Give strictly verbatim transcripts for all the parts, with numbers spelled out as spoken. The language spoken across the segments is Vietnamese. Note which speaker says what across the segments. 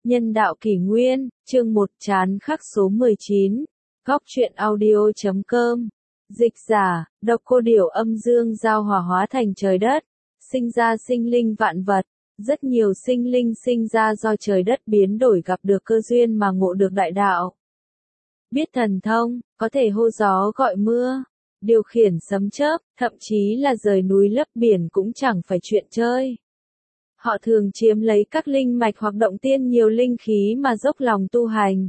Speaker 1: Nhân đạo kỷ nguyên, chương một chán khắc số mười chín, góc truyện audio chấm com. Dịch giả, độc cô điểu âm dương giao hòa hóa thành trời đất, sinh ra sinh linh vạn vật. Rất nhiều sinh linh sinh ra do trời đất biến đổi gặp được cơ duyên mà ngộ được đại đạo. Biết thần thông, có thể hô gió gọi mưa, điều khiển sấm chớp, thậm chí là rời núi lấp biển cũng chẳng phải chuyện chơi. Họ thường chiếm lấy các linh mạch hoặc động tiên nhiều linh khí mà dốc lòng tu hành.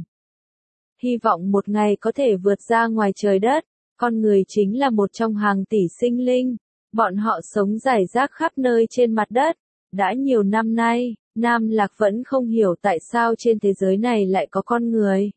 Speaker 1: Hy vọng một ngày có thể vượt ra ngoài trời đất, con người chính là một trong hàng tỷ sinh linh. Bọn họ sống rải rác khắp nơi trên mặt đất. Đã nhiều năm nay, Nam Lạc vẫn không hiểu tại sao trên thế giới này lại có con người.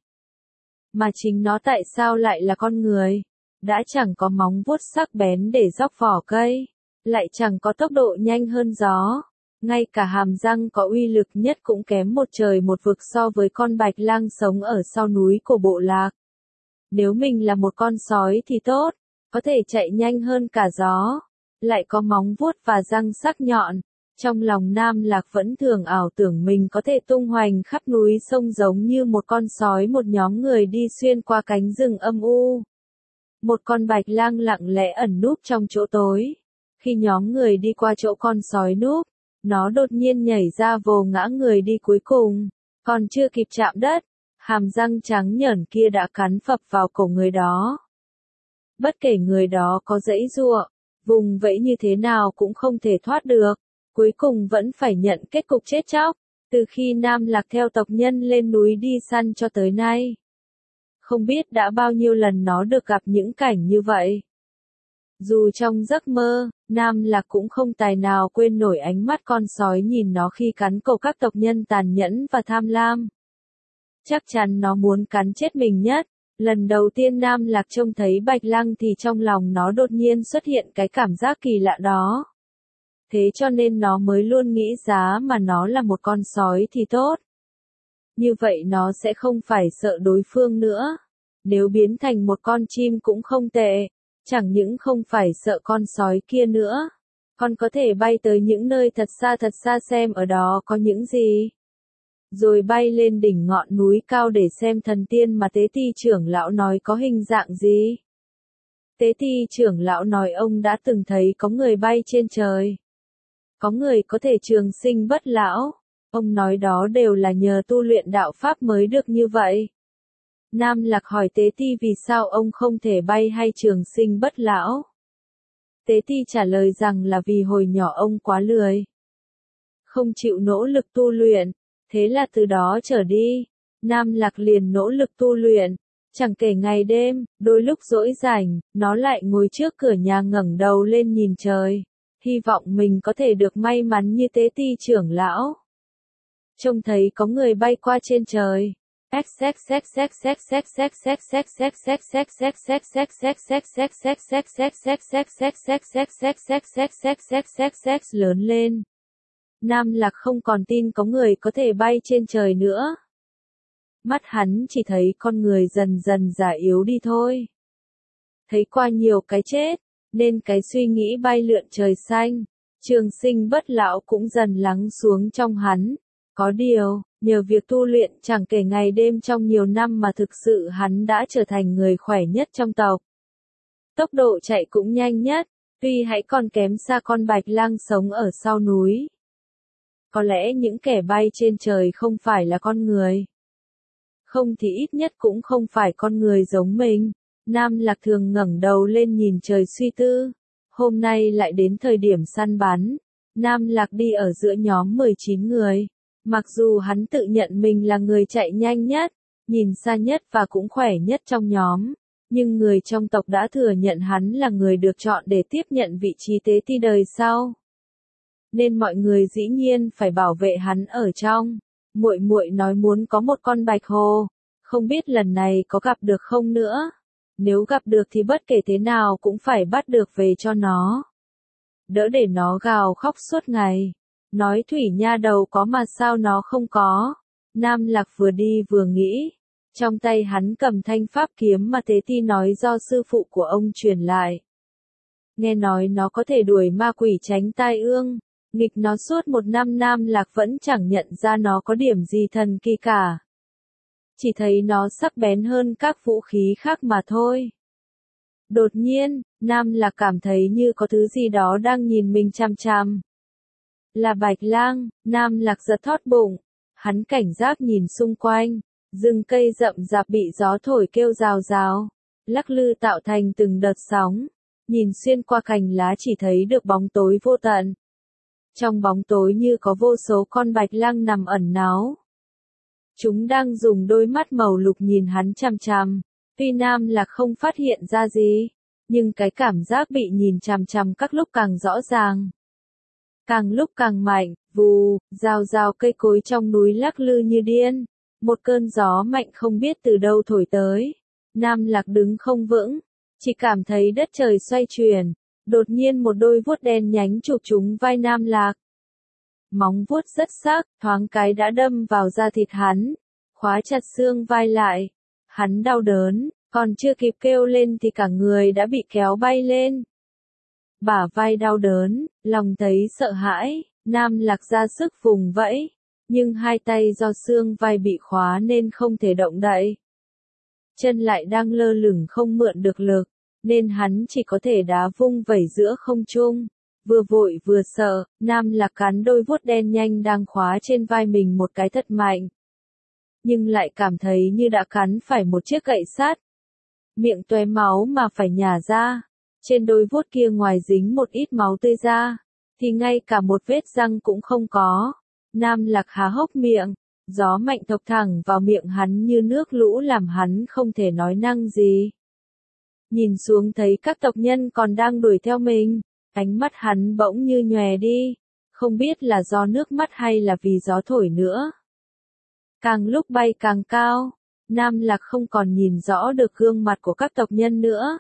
Speaker 1: Mà chính nó tại sao lại là con người. Đã chẳng có móng vuốt sắc bén để róc vỏ cây, lại chẳng có tốc độ nhanh hơn gió. Ngay cả hàm răng có uy lực nhất cũng kém một trời một vực so với con bạch lang sống ở sau núi của bộ lạc. Nếu mình là một con sói thì tốt, có thể chạy nhanh hơn cả gió, lại có móng vuốt và răng sắc nhọn. Trong lòng Nam Lạc vẫn thường ảo tưởng mình có thể tung hoành khắp núi sông giống như một con sói, một nhóm người đi xuyên qua cánh rừng âm u. Một con bạch lang lặng lẽ ẩn núp trong chỗ tối. Khi nhóm người đi qua chỗ con sói núp, nó đột nhiên nhảy ra vồ ngã người đi cuối cùng. Còn chưa kịp chạm đất, hàm răng trắng nhởn kia đã cắn phập vào cổ người đó. Bất kể người đó có giãy giụa, vùng vẫy như thế nào cũng không thể thoát được. Cuối cùng vẫn phải nhận kết cục chết chóc, từ khi Nam Lạc theo tộc nhân lên núi đi săn cho tới nay. Không biết đã bao nhiêu lần nó được gặp những cảnh như vậy. Dù trong giấc mơ, Nam Lạc cũng không tài nào quên nổi ánh mắt con sói nhìn nó khi cắn cổ các tộc nhân tàn nhẫn và tham lam. Chắc chắn nó muốn cắn chết mình nhất. Lần đầu tiên Nam Lạc trông thấy bạch lang thì trong lòng nó đột nhiên xuất hiện cái cảm giác kỳ lạ đó. Thế cho nên nó mới luôn nghĩ giá mà nó là một con sói thì tốt. Như vậy nó sẽ không phải sợ đối phương nữa. Nếu biến thành một con chim cũng không tệ. Chẳng những không phải sợ con sói kia nữa. Còn có thể bay tới những nơi thật xa thật xa xem ở đó có những gì. Rồi bay lên đỉnh ngọn núi cao để xem thần tiên mà Tế Ti trưởng lão nói có hình dạng gì. Tế Ti trưởng lão nói ông đã từng thấy có người bay trên trời. Có người có thể trường sinh bất lão. Ông nói đó đều là nhờ tu luyện đạo pháp mới được như vậy. Nam Lạc hỏi Tế Ti vì sao ông không thể bay hay trường sinh bất lão. Tế Ti trả lời rằng là vì hồi nhỏ ông quá lười. Không chịu nỗ lực tu luyện. Thế là từ đó trở đi, Nam Lạc liền nỗ lực tu luyện. Chẳng kể ngày đêm, đôi lúc rỗi rảnh, nó lại ngồi trước cửa nhà ngẩng đầu lên nhìn trời. Hy vọng mình có thể được may mắn như Tế Ti trưởng lão. Trông thấy có người bay qua trên trời. Lớn lên. Nam Lạc không còn tin có người có thể bay trên trời nữa. Mắt hắn chỉ thấy con người dần dần già yếu đi thôi. Thấy qua nhiều cái chết, nên cái suy nghĩ bay lượn trời xanh, trường sinh bất lão cũng dần lắng xuống trong hắn. Có điều, nhờ việc tu luyện chẳng kể ngày đêm trong nhiều năm mà thực sự hắn đã trở thành người khỏe nhất trong tộc. Tốc độ chạy cũng nhanh nhất, tuy hãy còn kém xa con bạch lang sống ở sau núi. Có lẽ những kẻ bay trên trời không phải là con người. Không thì ít nhất cũng không phải con người giống mình. Nam Lạc thường ngẩng đầu lên nhìn trời suy tư. Hôm nay lại đến thời điểm săn bắn. Nam Lạc đi ở giữa nhóm mười chín người. Mặc dù hắn tự nhận mình là người chạy nhanh nhất, nhìn xa nhất và cũng khỏe nhất trong nhóm. Nhưng người trong tộc đã thừa nhận hắn là người được chọn để tiếp nhận vị trí Tế Ti đời sau. Nên mọi người dĩ nhiên phải bảo vệ hắn ở trong. Muội muội nói muốn có một con bạch hồ, không biết lần này có gặp được không nữa. Nếu gặp được thì bất kể thế nào cũng phải bắt được về cho nó. Đỡ để nó gào khóc suốt ngày. Nói Thủy nha đầu có mà sao nó không có. Nam Lạc vừa đi vừa nghĩ. Trong tay hắn cầm thanh pháp kiếm mà Tế Ti nói do sư phụ của ông truyền lại. Nghe nói nó có thể đuổi ma quỷ tránh tai ương. Nghịch nó suốt một năm Nam Lạc vẫn chẳng nhận ra nó có điểm gì thần kỳ cả. Chỉ thấy nó sắc bén hơn các vũ khí khác mà thôi. Đột nhiên, Nam Lạc cảm thấy như có thứ gì đó đang nhìn mình chằm chằm. Là Bạch Lang. Nam Lạc giật thót bụng. Hắn cảnh giác nhìn xung quanh. Rừng cây rậm rạp bị gió thổi kêu rào rào, lắc lư tạo thành từng đợt sóng. Nhìn xuyên qua cành lá chỉ thấy được bóng tối vô tận. Trong bóng tối như có vô số con bạch lang nằm ẩn náu. Chúng đang dùng đôi mắt màu lục nhìn hắn chằm chằm. Tuy Nam Lạc không phát hiện ra gì, nhưng cái cảm giác bị nhìn chằm chằm các lúc càng rõ ràng. Càng lúc càng mạnh, vù, rào rào cây cối trong núi lắc lư như điên. Một cơn gió mạnh không biết từ đâu thổi tới. Nam Lạc đứng không vững, chỉ cảm thấy đất trời xoay chuyển. Đột nhiên một đôi vuốt đen nhánh chụp trúng vai Nam Lạc. Móng vuốt rất sắc, thoáng cái đã đâm vào da thịt hắn, khóa chặt xương vai lại. Hắn đau đớn, còn chưa kịp kêu lên thì cả người đã bị kéo bay lên. Bả vai đau đớn, lòng thấy sợ hãi, Nam Lạc ra sức vùng vẫy, nhưng hai tay do xương vai bị khóa nên không thể động đậy. Chân lại đang lơ lửng không mượn được lực, nên hắn chỉ có thể đá vung vẩy giữa không trung. Vừa vội vừa sợ, Nam Lạc cắn đôi vuốt đen nhanh đang khóa trên vai mình một cái thật mạnh. Nhưng lại cảm thấy như đã cắn phải một chiếc gậy sắt. Miệng tóe máu mà phải nhả ra. Trên đôi vuốt kia ngoài dính một ít máu tươi ra, thì ngay cả một vết răng cũng không có. Nam Lạc há hốc miệng, gió mạnh thọc thẳng vào miệng hắn như nước lũ làm hắn không thể nói năng gì. Nhìn xuống thấy các tộc nhân còn đang đuổi theo mình, ánh mắt hắn bỗng như nhòe đi, không biết là do nước mắt hay là vì gió thổi nữa. Càng lúc bay càng cao, Nam Lạc không còn nhìn rõ được gương mặt của các tộc nhân nữa.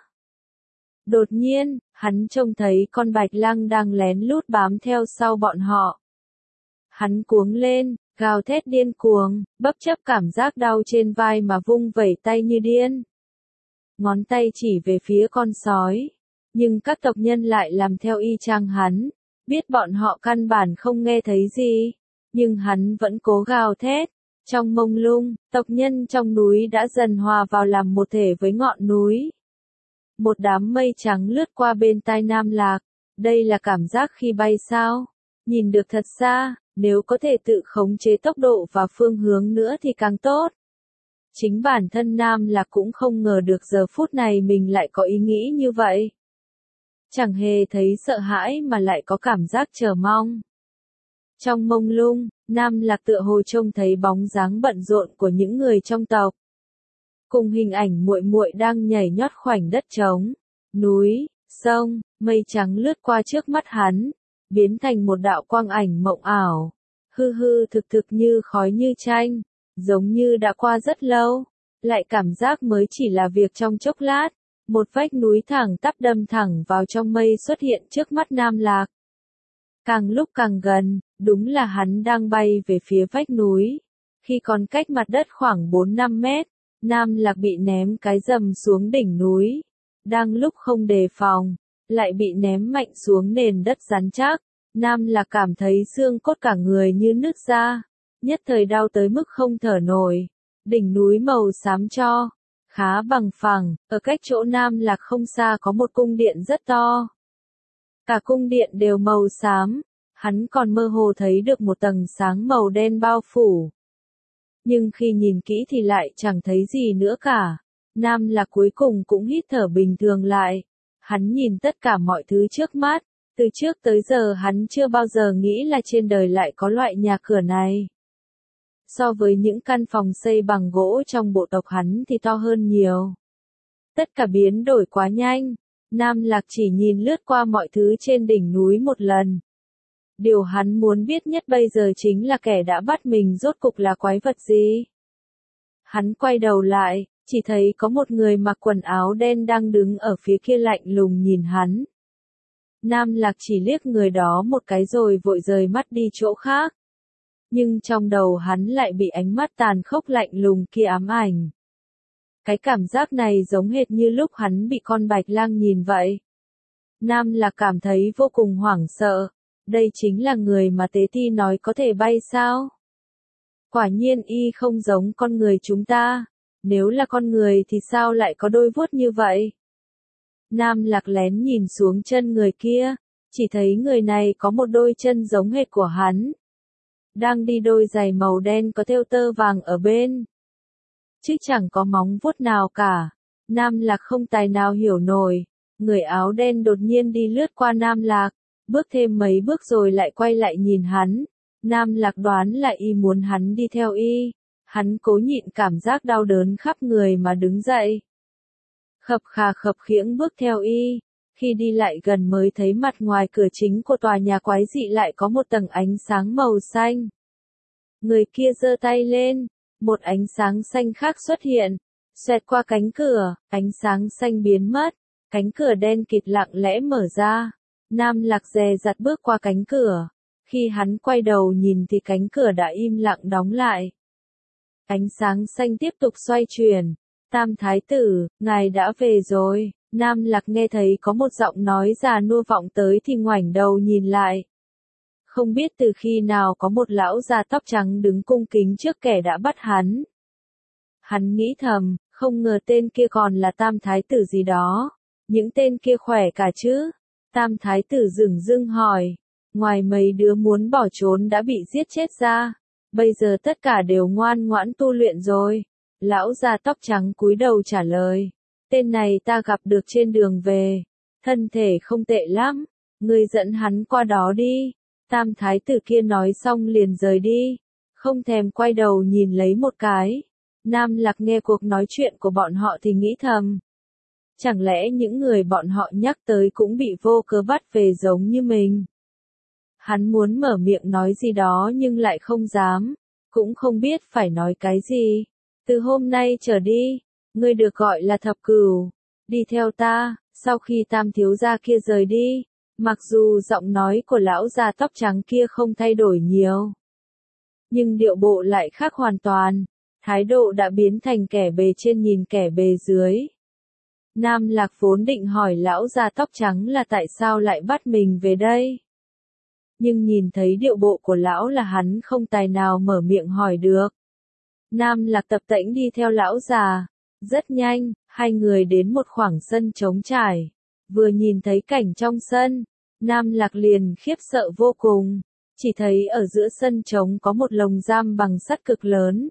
Speaker 1: Đột nhiên, hắn trông thấy con bạch lang đang lén lút bám theo sau bọn họ. Hắn cuống lên, gào thét điên cuồng, bất chấp cảm giác đau trên vai mà vung vẩy tay như điên. Ngón tay chỉ về phía con sói, nhưng các tộc nhân lại làm theo y chang hắn, biết bọn họ căn bản không nghe thấy gì, nhưng hắn vẫn cố gào thét. Trong mông lung, tộc nhân trong núi đã dần hòa vào làm một thể với ngọn núi. Một đám mây trắng lướt qua bên tai Nam Lạc, đây là cảm giác khi bay sao? Nhìn được thật xa, nếu có thể tự khống chế tốc độ và phương hướng nữa thì càng tốt. Chính bản thân Nam Lạc cũng không ngờ được giờ phút này mình lại có ý nghĩ như vậy. Chẳng hề thấy sợ hãi mà lại có cảm giác chờ mong. Trong mông lung, Nam Lạc tựa hồ trông thấy bóng dáng bận rộn của những người trong tộc. Cùng hình ảnh muội muội đang nhảy nhót khoảnh đất trống, núi, sông, mây trắng lướt qua trước mắt hắn, biến thành một đạo quang ảnh mộng ảo, hư hư thực thực như khói như tranh, giống như đã qua rất lâu, lại cảm giác mới chỉ là việc trong chốc lát, một vách núi thẳng tắp đâm thẳng vào trong mây xuất hiện trước mắt Nam Lạc. Càng lúc càng gần, đúng là hắn đang bay về phía vách núi, khi còn cách mặt đất khoảng bốn năm mét. Nam Lạc bị ném cái rầm xuống đỉnh núi, đang lúc không đề phòng, lại bị ném mạnh xuống nền đất rắn chắc. Nam Lạc cảm thấy xương cốt cả người như nứt ra, nhất thời đau tới mức không thở nổi. Đỉnh núi màu xám cho, khá bằng phẳng, ở cách chỗ Nam Lạc không xa có một cung điện rất to. Cả cung điện đều màu xám, hắn còn mơ hồ thấy được một tầng sáng màu đen bao phủ. Nhưng khi nhìn kỹ thì lại chẳng thấy gì nữa cả. Nam Lạc cuối cùng cũng hít thở bình thường lại. Hắn nhìn tất cả mọi thứ trước mắt. Từ trước tới giờ hắn chưa bao giờ nghĩ là trên đời lại có loại nhà cửa này. So với những căn phòng xây bằng gỗ trong bộ tộc hắn thì to hơn nhiều. Tất cả biến đổi quá nhanh. Nam Lạc chỉ nhìn lướt qua mọi thứ trên đỉnh núi một lần. Điều hắn muốn biết nhất bây giờ chính là kẻ đã bắt mình rốt cục là quái vật gì. Hắn quay đầu lại, chỉ thấy có một người mặc quần áo đen đang đứng ở phía kia lạnh lùng nhìn hắn. Nam Lạc chỉ liếc người đó một cái rồi vội rời mắt đi chỗ khác. Nhưng trong đầu hắn lại bị ánh mắt tàn khốc lạnh lùng kia ám ảnh. Cái cảm giác này giống hệt như lúc hắn bị con bạch lang nhìn vậy. Nam Lạc cảm thấy vô cùng hoảng sợ. đây chính là người mà Tế Ti nói có thể bay sao? Quả nhiên y không giống con người chúng ta, nếu là con người thì sao lại có đôi vuốt như vậy? Nam Lạc lén nhìn xuống chân người kia, chỉ thấy người này có một đôi chân giống hệt của hắn. Đang đi đôi giày màu đen có thêu tơ vàng ở bên. Chứ chẳng có móng vuốt nào cả. Nam Lạc không tài nào hiểu nổi. Người áo đen đột nhiên đi lướt qua Nam Lạc, bước thêm mấy bước rồi lại quay lại nhìn hắn. Nam Lạc đoán là y muốn hắn đi theo y. Hắn cố nhịn cảm giác đau đớn khắp người mà đứng dậy. Khập khà khập khiễng bước theo y. Khi đi lại gần mới thấy mặt ngoài cửa chính của tòa nhà quái dị lại có một tầng ánh sáng màu xanh. Người kia giơ tay lên, một ánh sáng xanh khác xuất hiện, xoẹt qua cánh cửa, ánh sáng xanh biến mất, cánh cửa đen kịt lặng lẽ mở ra. Nam Lạc dè dặt bước qua cánh cửa, khi hắn quay đầu nhìn thì cánh cửa đã im lặng đóng lại. Ánh sáng xanh tiếp tục xoay chuyển, Tam Thái tử, ngài đã về rồi. Nam Lạc nghe thấy có một giọng nói già nua vọng tới thì ngoảnh đầu nhìn lại. Không biết từ khi nào có một lão già tóc trắng đứng cung kính trước kẻ đã bắt hắn. Hắn nghĩ thầm, không ngờ tên kia còn là Tam Thái tử gì đó. Những tên kia khỏe cả chứ? Tam Thái tử dửng dưng hỏi. Ngoài mấy đứa muốn bỏ trốn đã bị giết chết ra, bây giờ tất cả đều ngoan ngoãn tu luyện rồi. Lão già tóc trắng cúi đầu trả lời. Tên này ta gặp được trên đường về. Thân thể không tệ lắm. Ngươi dẫn hắn qua đó đi. Tam Thái tử kia nói xong liền rời đi. Không thèm quay đầu nhìn lấy một cái. Nam Lạc nghe cuộc nói chuyện của bọn họ thì nghĩ thầm. Chẳng lẽ những người bọn họ nhắc tới cũng bị vô cớ bắt về giống như mình? Hắn muốn mở miệng nói gì đó nhưng lại không dám. Cũng không biết phải nói cái gì. Từ hôm nay trở đi, ngươi được gọi là Thập Cửu, đi theo ta. Sau khi Tam thiếu gia kia rời đi, mặc dù giọng nói của lão già tóc trắng kia không thay đổi nhiều, nhưng điệu bộ lại khác hoàn toàn, thái độ đã biến thành kẻ bề trên nhìn kẻ bề dưới. Nam Lạc vốn định hỏi lão già tóc trắng là tại sao lại bắt mình về đây, nhưng nhìn thấy điệu bộ của lão là hắn không tài nào mở miệng hỏi được. Nam Lạc tập tễnh đi theo lão già. Rất nhanh, hai người đến một khoảng sân trống trải. Vừa nhìn thấy cảnh trong sân, Nam Lạc liền khiếp sợ vô cùng. Chỉ thấy ở giữa sân trống có một lồng giam bằng sắt cực lớn.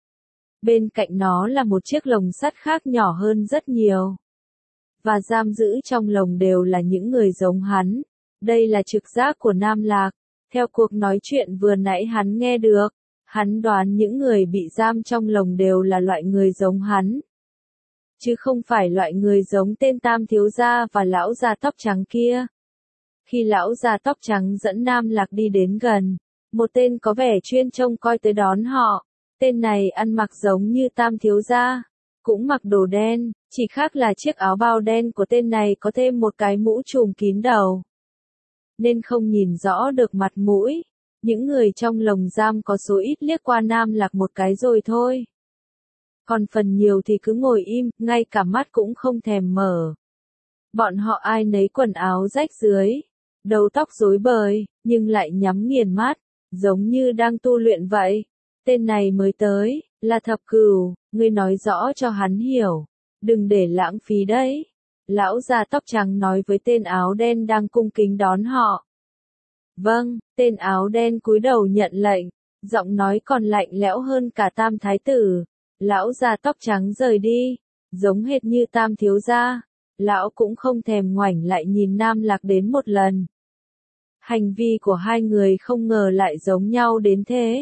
Speaker 1: Bên cạnh nó là một chiếc lồng sắt khác nhỏ hơn rất nhiều. Và giam giữ trong lồng đều là những người giống hắn. Đây là trực giác của Nam Lạc. Theo cuộc nói chuyện vừa nãy hắn nghe được, hắn đoán những người bị giam trong lồng đều là loại người giống hắn. Chứ không phải loại người giống tên Tam thiếu gia và lão già tóc trắng kia. Khi lão già tóc trắng dẫn Nam Lạc đi đến gần, một tên có vẻ chuyên trông coi tới đón họ. Tên này ăn mặc giống như Tam thiếu gia, cũng mặc đồ đen, chỉ khác là chiếc áo bao đen của tên này có thêm một cái mũ trùm kín đầu, nên không nhìn rõ được mặt mũi. Những người trong lồng giam có số ít liếc qua Nam Lạc một cái rồi thôi. Còn phần nhiều thì cứ ngồi im, ngay cả mắt cũng không thèm mở. Bọn họ ai nấy quần áo rách rưới, đầu tóc rối bời, nhưng lại nhắm nghiền mắt, giống như đang tu luyện vậy. Tên này mới tới, là Thập Cửu, ngươi nói rõ cho hắn hiểu, đừng để lãng phí đấy. Lão già tóc trắng nói với tên áo đen đang cung kính đón họ. Vâng, tên áo đen cúi đầu nhận lệnh, giọng nói còn lạnh lẽo hơn cả Tam Thái tử. Lão già tóc trắng rời đi, giống hệt như Tam thiếu gia. Lão cũng không thèm ngoảnh lại nhìn Nam Lạc đến một lần. Hành vi của hai người không ngờ lại giống nhau đến thế.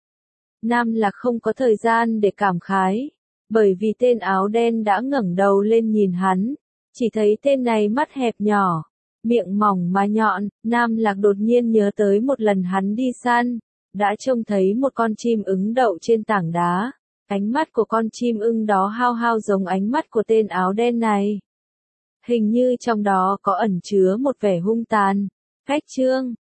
Speaker 1: Nam Lạc không có thời gian để cảm khái, bởi vì tên áo đen đã ngẩng đầu lên nhìn hắn, chỉ thấy tên này mắt hẹp nhỏ, miệng mỏng mà nhọn. Nam Lạc đột nhiên nhớ tới một lần hắn đi săn, đã trông thấy một con chim ưng đậu trên tảng đá. Ánh mắt của con chim ưng đó hao hao giống ánh mắt của tên áo đen này. Hình như trong đó có ẩn chứa một vẻ hung tàn, phách trương.